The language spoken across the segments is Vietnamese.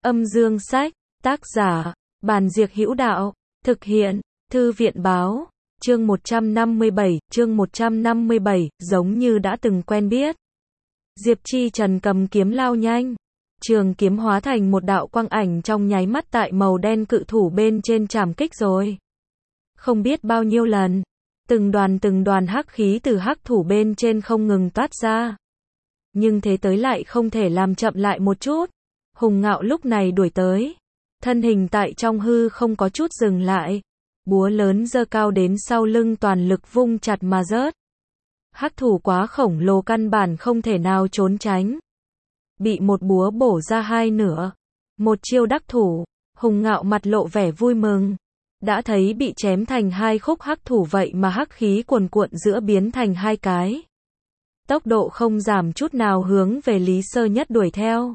Âm dương sách, tác giả, Bàn Diệc Hữu Đạo, thực hiện, Thư viện Báo, chương 157, giống như đã từng quen biết. Diệp Chi Trần cầm kiếm lao nhanh, trường kiếm hóa thành một đạo quang ảnh trong nháy mắt tại màu đen cự thủ bên trên trảm kích rồi. Không biết bao nhiêu lần, từng đoàn hắc khí từ hắc thủ bên trên không ngừng toát ra. Nhưng thế tới lại không thể làm chậm lại một chút. Hùng Ngạo lúc này đuổi tới, thân hình tại trong hư không có chút dừng lại, búa lớn giơ cao đến sau lưng toàn lực vung chặt mà rớt. Hắc thủ quá khổng lồ căn bản không thể nào trốn tránh. Bị một búa bổ ra hai nửa. Một chiêu đắc thủ, Hùng Ngạo mặt lộ vẻ vui mừng. Đã thấy bị chém thành hai khúc hắc thủ vậy mà hắc khí cuồn cuộn giữa biến thành hai cái. Tốc độ không giảm chút nào hướng về Lý Sơ Nhất đuổi theo.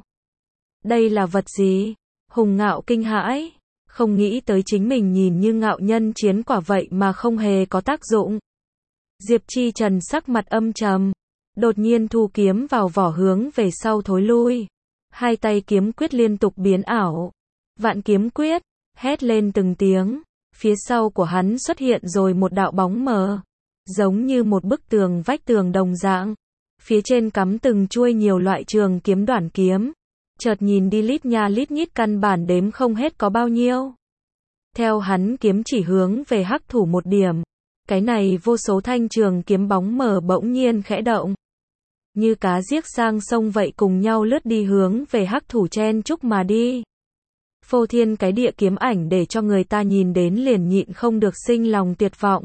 Đây là vật gì? Hùng Ngạo kinh hãi, không nghĩ tới chính mình nhìn như ngạo nhân chiến quả vậy mà không hề có tác dụng. Diệp Chi Trần sắc mặt âm trầm, đột nhiên thu kiếm vào vỏ hướng về sau thối lui. Hai tay kiếm quyết liên tục biến ảo. Vạn kiếm quyết, hét lên từng tiếng, phía sau của hắn xuất hiện rồi một đạo bóng mờ, giống như một bức tường vách tường đồng dạng. Phía trên cắm từng chuôi nhiều loại trường kiếm đoản kiếm. Chợt nhìn đi lít nha lít nhít căn bản đếm không hết có bao nhiêu. Theo hắn kiếm chỉ hướng về hắc thủ một điểm. Cái này vô số thanh trường kiếm bóng mờ bỗng nhiên khẽ động. Như cá giết sang sông vậy cùng nhau lướt đi hướng về hắc thủ chen chúc mà đi. Phô thiên cái địa kiếm ảnh để cho người ta nhìn đến liền nhịn không được sinh lòng tuyệt vọng.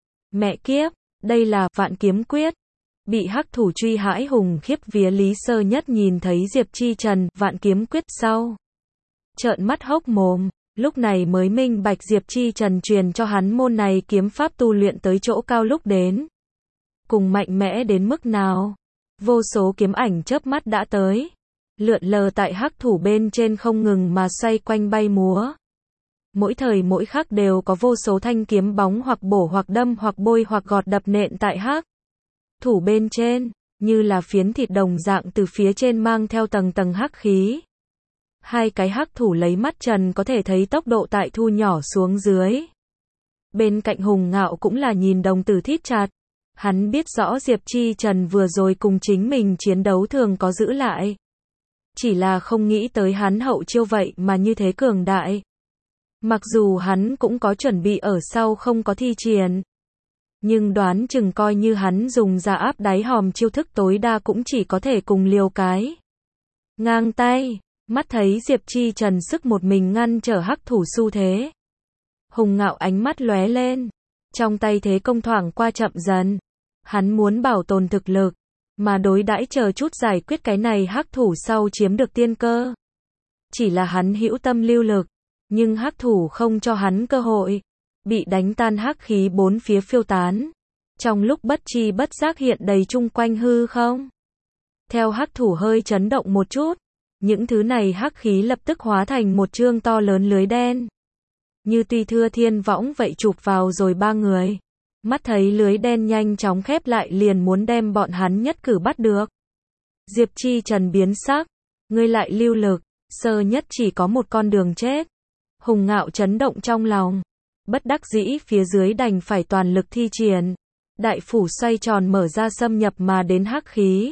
Mẹ kiếp, đây là vạn kiếm quyết. Bị hắc thủ truy hãi hùng khiếp vía Lý Sơ Nhất nhìn thấy Diệp Chi Trần, vạn kiếm quyết sau. Trợn mắt hốc mồm, lúc này mới minh bạch Diệp Chi Trần truyền cho hắn môn này kiếm pháp tu luyện tới chỗ cao lúc đến. Cùng mạnh mẽ đến mức nào. Vô số kiếm ảnh chớp mắt đã tới. Lượn lờ tại hắc thủ bên trên không ngừng mà xoay quanh bay múa. Mỗi thời mỗi khắc đều có vô số thanh kiếm bóng hoặc bổ hoặc đâm hoặc bôi hoặc gọt đập nện tại hắc thủ bên trên, như là phiến thịt đồng dạng từ phía trên mang theo tầng tầng hắc khí. Hai cái hắc thủ lấy mắt trần có thể thấy tốc độ tại thu nhỏ xuống dưới. Bên cạnh Hùng Ngạo cũng là nhìn đồng tử thít chặt. Hắn biết rõ Diệp Chi Trần vừa rồi cùng chính mình chiến đấu thường có giữ lại. Chỉ là không nghĩ tới hắn hậu chiêu vậy mà như thế cường đại. Mặc dù hắn cũng có chuẩn bị ở sau không có thi triển. Nhưng đoán chừng coi như hắn dùng ra áp đáy hòm chiêu thức tối đa cũng chỉ có thể cùng liều cái. Ngang tay, mắt thấy Diệp Chi Trần sức một mình ngăn trở hắc thủ xu thế. Hùng Ngạo ánh mắt lóe lên. Trong tay thế công thoảng qua chậm dần. Hắn muốn bảo tồn thực lực. Mà đối đãi chờ chút giải quyết cái này hắc thủ sau chiếm được tiên cơ. Chỉ là hắn hữu tâm lưu lực. Nhưng hắc thủ không cho hắn cơ hội. Bị đánh tan hắc khí bốn phía phiêu tán. Trong lúc bất chi bất giác hiện đầy chung quanh hư không. Theo hắc thủ hơi chấn động một chút. Những thứ này hắc khí lập tức hóa thành một chương to lớn lưới đen. Như tuy thưa thiên võng vậy chụp vào rồi ba người. Mắt thấy lưới đen nhanh chóng khép lại liền muốn đem bọn hắn nhất cử bắt được. Diệp Chi Trần biến sắc. Ngươi lại lưu lực. Sơ Nhất chỉ có một con đường chết. Hùng Ngạo chấn động trong lòng. Bất đắc dĩ phía dưới đành phải toàn lực thi triển. Đại phủ xoay tròn mở ra xâm nhập mà đến hắc khí.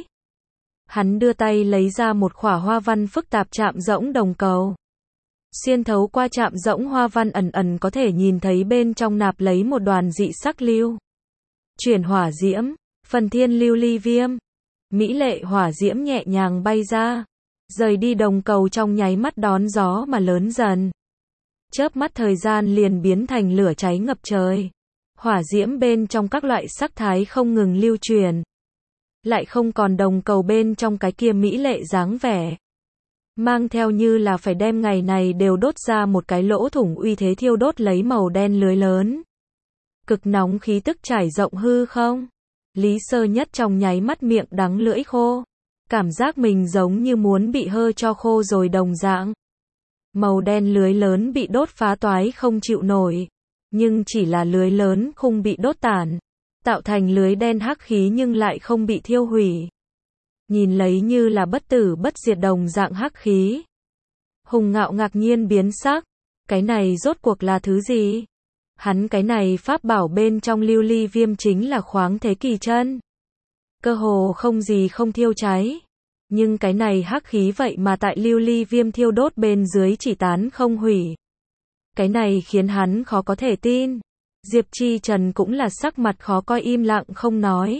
Hắn đưa tay lấy ra một khỏa hoa văn phức tạp chạm rỗng đồng cầu. Xuyên thấu qua chạm rỗng hoa văn ẩn ẩn có thể nhìn thấy bên trong nạp lấy một đoàn dị sắc lưu. Chuyển hỏa diễm, phần thiên lưu ly viêm. Mỹ lệ hỏa diễm nhẹ nhàng bay ra. Rời đi đồng cầu trong nháy mắt đón gió mà lớn dần. Chớp mắt thời gian liền biến thành lửa cháy ngập trời. Hỏa diễm bên trong các loại sắc thái không ngừng lưu truyền. Lại không còn đồng cầu bên trong cái kia mỹ lệ dáng vẻ. Mang theo như là phải đem ngày này đều đốt ra một cái lỗ thủng uy thế thiêu đốt lấy màu đen lưới lớn. Cực nóng khí tức trải rộng hư không. Lý Sơ Nhất trong nháy mắt miệng đắng lưỡi khô. Cảm giác mình giống như muốn bị hơ cho khô rồi đồng dạng. Màu đen lưới lớn bị đốt phá toái không chịu nổi. Nhưng chỉ là lưới lớn không bị đốt tàn. Tạo thành lưới đen hắc khí nhưng lại không bị thiêu hủy. Nhìn lấy như là bất tử bất diệt đồng dạng hắc khí. Hùng Ngạo ngạc nhiên biến sắc, cái này rốt cuộc là thứ gì? Hắn cái này pháp bảo bên trong lưu ly viêm chính là khoáng thế kỳ chân. Cơ hồ không gì không thiêu cháy. Nhưng cái này hắc khí vậy mà tại lưu ly viêm thiêu đốt bên dưới chỉ tán không hủy. Cái này khiến hắn khó có thể tin. Diệp Chi Trần cũng là sắc mặt khó coi im lặng không nói.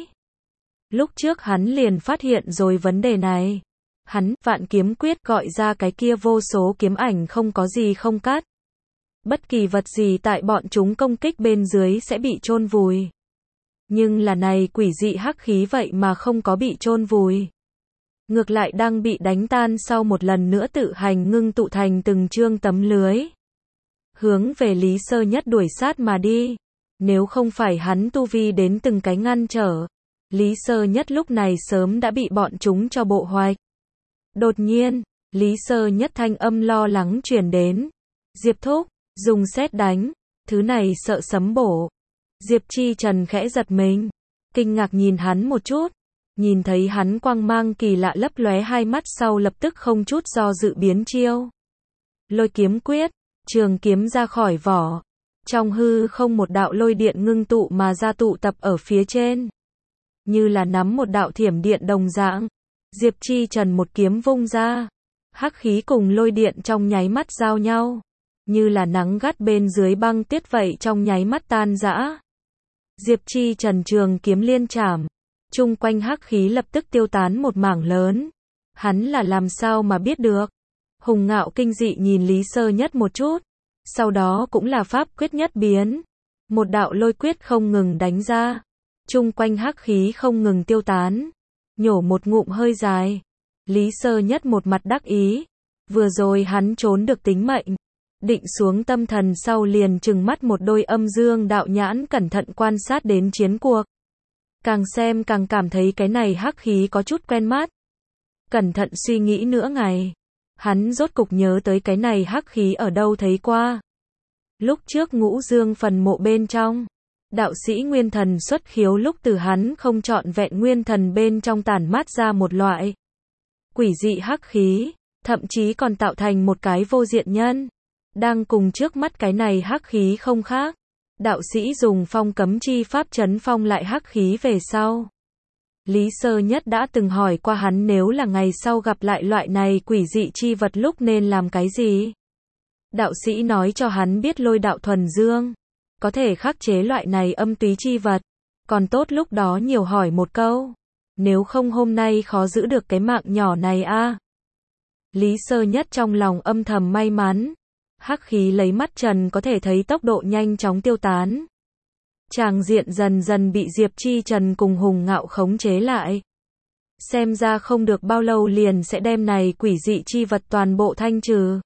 Lúc trước hắn liền phát hiện rồi vấn đề này. Hắn, Vạn Kiếm Quyết gọi ra cái kia vô số kiếm ảnh không có gì không cắt. Bất kỳ vật gì tại bọn chúng công kích bên dưới sẽ bị chôn vùi. Nhưng là này quỷ dị hắc khí vậy mà không có bị chôn vùi. Ngược lại đang bị đánh tan sau một lần nữa tự hành ngưng tụ thành từng chương tấm lưới. Hướng về Lý Sơ Nhất đuổi sát mà đi. Nếu không phải hắn tu vi đến từng cái ngăn trở, Lý Sơ Nhất lúc này sớm đã bị bọn chúng cho bộ hoạch. Đột nhiên, Lý Sơ Nhất thanh âm lo lắng truyền đến. Diệp thúc, dùng sét đánh, thứ này sợ sấm bổ. Diệp Chi Trần khẽ giật mình, kinh ngạc nhìn hắn một chút, nhìn thấy hắn quang mang kỳ lạ lấp lóe hai mắt sau lập tức không chút do dự biến chiêu. Lôi kiếm quyết, trường kiếm ra khỏi vỏ, trong hư không một đạo lôi điện ngưng tụ mà ra tụ tập ở phía trên. Như là nắm một đạo thiểm điện đồng dạng, Diệp Chi Trần một kiếm vung ra, hắc khí cùng lôi điện trong nháy mắt giao nhau. Như là nắng gắt bên dưới băng tuyết vậy trong nháy mắt tan rã. Diệp Chi Trần trường kiếm liên chảm, chung quanh hắc khí lập tức tiêu tán một mảng lớn. Hắn là làm sao mà biết được? Hùng Ngạo kinh dị nhìn Lý Sơ Nhất một chút, sau đó cũng là pháp quyết nhất biến. Một đạo lôi quyết không ngừng đánh ra, chung quanh hắc khí không ngừng tiêu tán. Nhổ một ngụm hơi dài, Lý Sơ Nhất một mặt đắc ý. Vừa rồi hắn trốn được tính mệnh. Định xuống tâm thần sau liền trừng mắt một đôi âm dương đạo nhãn cẩn thận quan sát đến chiến cuộc. Càng xem càng cảm thấy cái này hắc khí có chút quen mắt. Cẩn thận suy nghĩ nửa ngày, hắn rốt cục nhớ tới cái này hắc khí ở đâu thấy qua. Lúc trước Ngũ Dương phần mộ bên trong, đạo sĩ nguyên thần xuất khiếu lúc từ hắn không trọn vẹn nguyên thần bên trong tản mát ra một loại quỷ dị hắc khí, thậm chí còn tạo thành một cái vô diện nhân. Đang cùng trước mắt cái này hắc khí không khác. Đạo sĩ dùng phong cấm chi pháp trấn phong lại hắc khí về sau. Lý Sơ Nhất đã từng hỏi qua hắn nếu là ngày sau gặp lại loại này quỷ dị chi vật lúc nên làm cái gì. Đạo sĩ nói cho hắn biết lôi đạo thuần dương, có thể khắc chế loại này âm túy chi vật. Còn tốt lúc đó nhiều hỏi một câu. Nếu không hôm nay khó giữ được cái mạng nhỏ này a. Lý Sơ Nhất trong lòng âm thầm may mắn. Hắc khí lấy mắt trần có thể thấy tốc độ nhanh chóng tiêu tán. Tràng diện dần dần bị Diệp Chi Trần cùng Hùng Ngạo khống chế lại. Xem ra không được bao lâu liền sẽ đem này quỷ dị chi vật toàn bộ thanh trừ.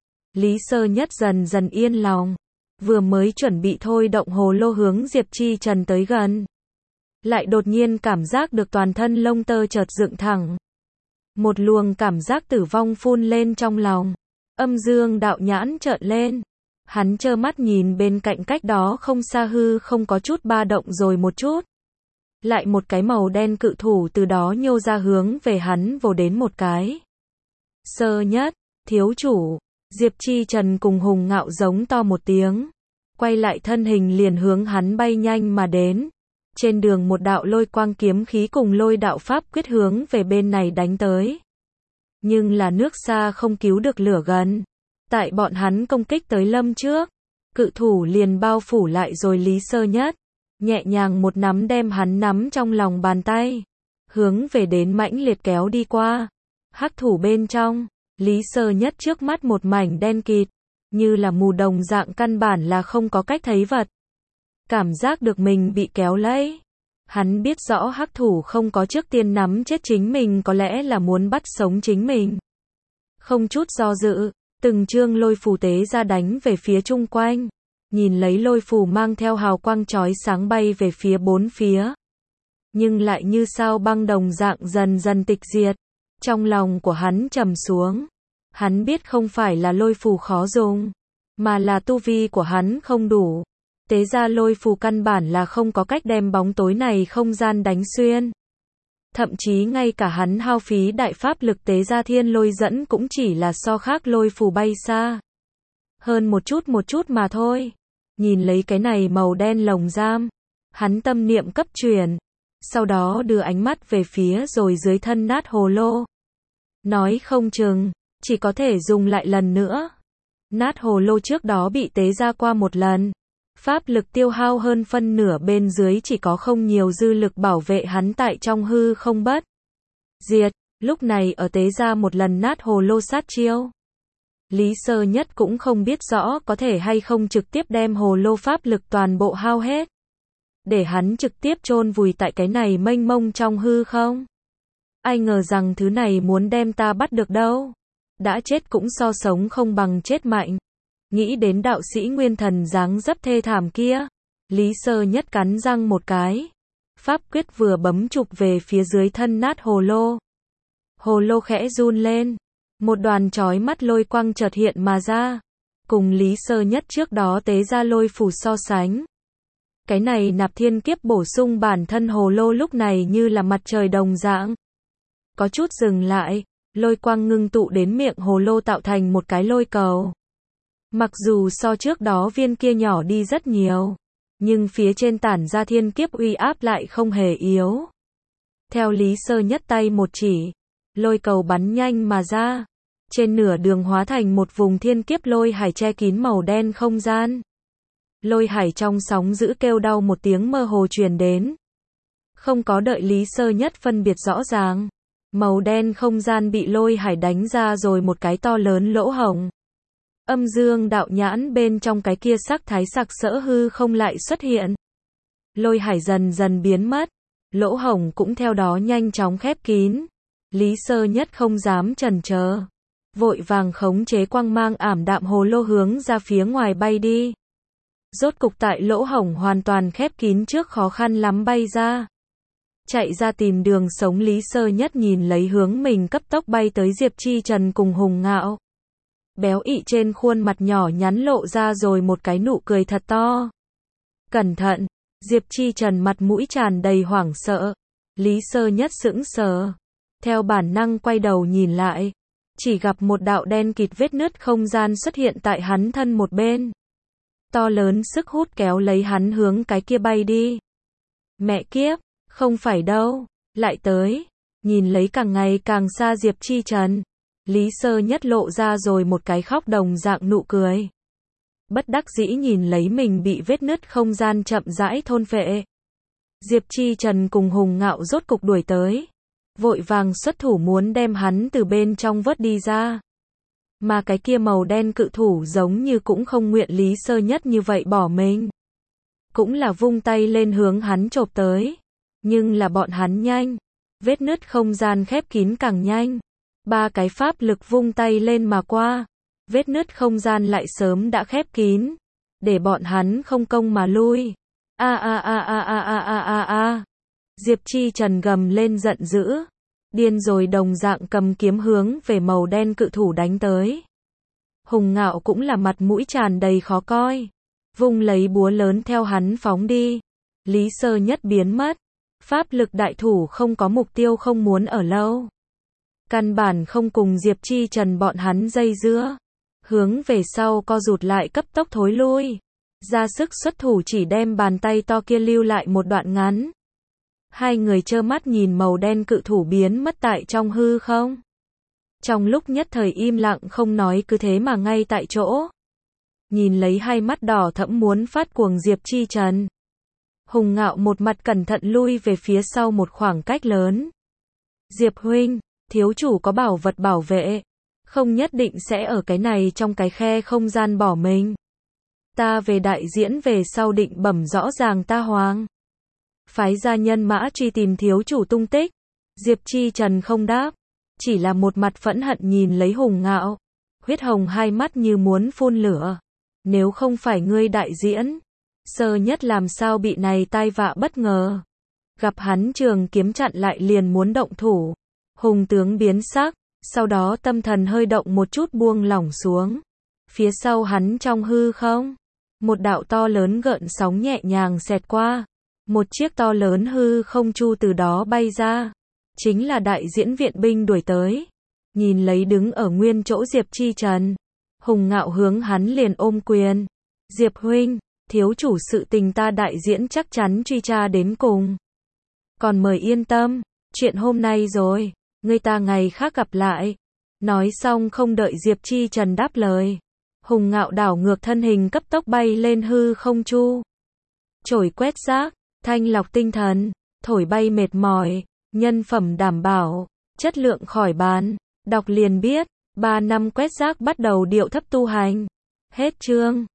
Lý Sơ Nhất dần dần yên lòng. Vừa mới chuẩn bị thôi động hồ lô hướng Diệp Chi Trần tới gần. Lại đột nhiên cảm giác được toàn thân lông tơ chợt dựng thẳng. Một luồng cảm giác tử vong phun lên trong lòng. Âm dương đạo nhãn trợn lên. Hắn trơ mắt nhìn bên cạnh cách đó không xa hư không có chút ba động rồi một chút. Lại một cái màu đen cự thủ từ đó nhô ra hướng về hắn vồ đến một cái. Sơ Nhất, thiếu chủ, Diệp Chi Trần cùng Hùng Ngạo giống to một tiếng. Quay lại thân hình liền hướng hắn bay nhanh mà đến. Trên đường một đạo lôi quang kiếm khí cùng lôi đạo pháp quyết hướng về bên này đánh tới. Nhưng là nước xa không cứu được lửa gần. Tại bọn hắn công kích tới lâm trước, cự thủ liền bao phủ lại rồi Lý Sơ Nhất. Nhẹ nhàng một nắm đem hắn nắm trong lòng bàn tay. Hướng về đến mãnh liệt kéo đi qua. Hắc thủ bên trong, Lý Sơ Nhất trước mắt một mảnh đen kịt. Như là mù đồng dạng căn bản là không có cách thấy vật. Cảm giác được mình bị kéo lấy. Hắn biết rõ hắc thủ không có trước tiên nắm chết chính mình có lẽ là muốn bắt sống chính mình. Không chút do dự, từng chương lôi phù tế ra đánh về phía chung quanh. Nhìn lấy lôi phù mang theo hào quang chói sáng bay về phía bốn phía. Nhưng lại như sao băng đồng dạng dần dần tịch diệt. Trong lòng của hắn trầm xuống. Hắn biết không phải là lôi phù khó dùng, mà là tu vi của hắn không đủ. Tế ra lôi phù căn bản là không có cách đem bóng tối này không gian đánh xuyên. Thậm chí ngay cả hắn hao phí đại pháp lực tế ra thiên lôi dẫn cũng chỉ là so khác lôi phù bay xa hơn một chút mà thôi. Nhìn lấy cái này màu đen lồng giam, hắn tâm niệm cấp chuyển, sau đó đưa ánh mắt về phía rồi dưới thân nát hồ lô. Nói không chừng, chỉ có thể dùng lại lần nữa. Nát hồ lô trước đó bị tế ra qua một lần. Pháp lực tiêu hao hơn phân nửa, bên dưới chỉ có không nhiều dư lực bảo vệ hắn tại trong hư không bất diệt. Lúc này ở tế ra một lần nát hồ lô sát chiêu. Lý Sơ Nhất cũng không biết rõ có thể hay không trực tiếp đem hồ lô pháp lực toàn bộ hao hết, để hắn trực tiếp chôn vùi tại cái này mênh mông trong hư không. Ai ngờ rằng thứ này muốn đem ta bắt được đâu. Đã chết cũng so sống không bằng chết mạnh. Nghĩ đến đạo sĩ nguyên thần dáng dấp thê thảm kia, Lý Sơ Nhất cắn răng một cái. Pháp quyết vừa bấm chụp về phía dưới thân nát hồ lô. Hồ lô khẽ run lên. Một đoàn chói mắt lôi quang chợt hiện mà ra. Cùng Lý Sơ Nhất trước đó tế ra lôi phù so sánh. Cái này nạp thiên kiếp bổ sung bản thân hồ lô lúc này như là mặt trời đồng dạng. Có chút dừng lại, lôi quang ngưng tụ đến miệng hồ lô tạo thành một cái lôi cầu. Mặc dù so trước đó viên kia nhỏ đi rất nhiều, nhưng phía trên tản ra thiên kiếp uy áp lại không hề yếu. Theo Lý Sơ Nhất tay một chỉ, lôi cầu bắn nhanh mà ra. Trên nửa đường hóa thành một vùng thiên kiếp lôi hải che kín màu đen không gian. Lôi hải trong sóng dữ kêu đau một tiếng mơ hồ truyền đến. Không có đợi Lý Sơ Nhất phân biệt rõ ràng. Màu đen không gian bị lôi hải đánh ra rồi một cái to lớn lỗ hổng. Âm dương đạo nhãn bên trong cái kia sắc thái sặc sỡ hư không lại xuất hiện. Lôi hải dần dần biến mất. Lỗ hổng cũng theo đó nhanh chóng khép kín. Lý Sơ Nhất không dám chần chờ. Vội vàng khống chế quang mang ảm đạm hồ lô hướng ra phía ngoài bay đi. Rốt cục tại lỗ hổng hoàn toàn khép kín trước khó khăn lắm bay ra. Chạy ra tìm đường sống, Lý Sơ Nhất nhìn lấy hướng mình cấp tốc bay tới Diệp Chi Trần cùng Hùng Ngạo. Béo ị trên khuôn mặt nhỏ nhắn lộ ra rồi một cái nụ cười thật to. Cẩn thận, Diệp Chi Trần mặt mũi tràn đầy hoảng sợ. Lý Sơ Nhất sững sờ. Theo bản năng quay đầu nhìn lại. Chỉ gặp một đạo đen kịt vết nứt không gian xuất hiện tại hắn thân một bên. To lớn sức hút kéo lấy hắn hướng cái kia bay đi. Mẹ kiếp, không phải đâu, lại tới. Nhìn lấy càng ngày càng xa Diệp Chi Trần, Lý Sơ Nhất lộ ra rồi một cái khóc đồng dạng nụ cười. Bất đắc dĩ nhìn lấy mình bị vết nứt không gian chậm rãi thôn phệ. Diệp Chi Trần cùng Hùng Ngạo rốt cục đuổi tới. Vội vàng xuất thủ muốn đem hắn từ bên trong vớt đi ra. Mà cái kia màu đen cự thủ giống như cũng không nguyện Lý Sơ Nhất như vậy bỏ mình. Cũng là vung tay lên hướng hắn chộp tới. Nhưng là bọn hắn nhanh. Vết nứt không gian khép kín càng nhanh. Ba cái pháp lực vung tay lên mà qua. Vết nứt không gian lại sớm đã khép kín. Để bọn hắn không công mà lui. Diệp Chi Trần gầm lên giận dữ. Điên rồi đồng dạng cầm kiếm hướng về màu đen cự thủ đánh tới. Hùng Ngạo cũng là mặt mũi tràn đầy khó coi. Vung lấy búa lớn theo hắn phóng đi. Lý Sơ Nhất biến mất. Pháp lực đại thủ không có mục tiêu, không muốn ở lâu. Căn bản không cùng Diệp Chi Trần bọn hắn dây dưa. Hướng về sau co rụt lại, cấp tốc thối lui. Ra sức xuất thủ chỉ đem bàn tay to kia lưu lại một đoạn ngắn. Hai người trơ mắt nhìn màu đen cự thủ biến mất tại trong hư không. Trong lúc nhất thời im lặng không nói, cứ thế mà ngay tại chỗ. Nhìn lấy hai mắt đỏ thẫm muốn phát cuồng Diệp Chi Trần. Hùng Ngạo một mặt cẩn thận lui về phía sau một khoảng cách lớn. Diệp huynh, thiếu chủ có bảo vật bảo vệ. Không nhất định sẽ ở cái này trong cái khe không gian bỏ mình. Ta về đại diễn về sau định bẩm rõ ràng ta Hoàng. Phái gia nhân mã truy tìm thiếu chủ tung tích. Diệp Chi Trần không đáp. Chỉ là một mặt phẫn hận nhìn lấy Hùng Ngạo. Huyết hồng hai mắt như muốn phun lửa. Nếu không phải ngươi đại diễn, Sơ Nhất làm sao bị này tai vạ bất ngờ. Gặp hắn trường kiếm chặn lại liền muốn động thủ. Hùng tướng biến sắc. Sau đó tâm thần hơi động một chút buông lỏng xuống. Phía sau hắn trong hư không, một đạo to lớn gợn sóng nhẹ nhàng xẹt qua. Một chiếc to lớn hư không chu từ đó bay ra. chính là đại diễn viện binh đuổi tới. Nhìn lấy đứng ở nguyên chỗ Diệp Chi Trần, Hùng Ngạo hướng hắn liền ôm quyền. Diệp huynh, thiếu chủ sự tình ta đại diễn chắc chắn truy tra đến cùng. Còn mời yên tâm, chuyện hôm nay rồi, người ta ngày khác gặp lại. Nói xong không đợi Diệp Chi Trần đáp lời. Hùng Ngạo đảo ngược thân hình cấp tốc bay lên hư không chu. Chổi quét rác, thanh lọc tinh thần, thổi bay mệt mỏi, nhân phẩm đảm bảo, chất lượng khỏi bàn. Đọc liền biết, 3 năm quét rác bắt đầu điệu thấp tu hành. Hết chương.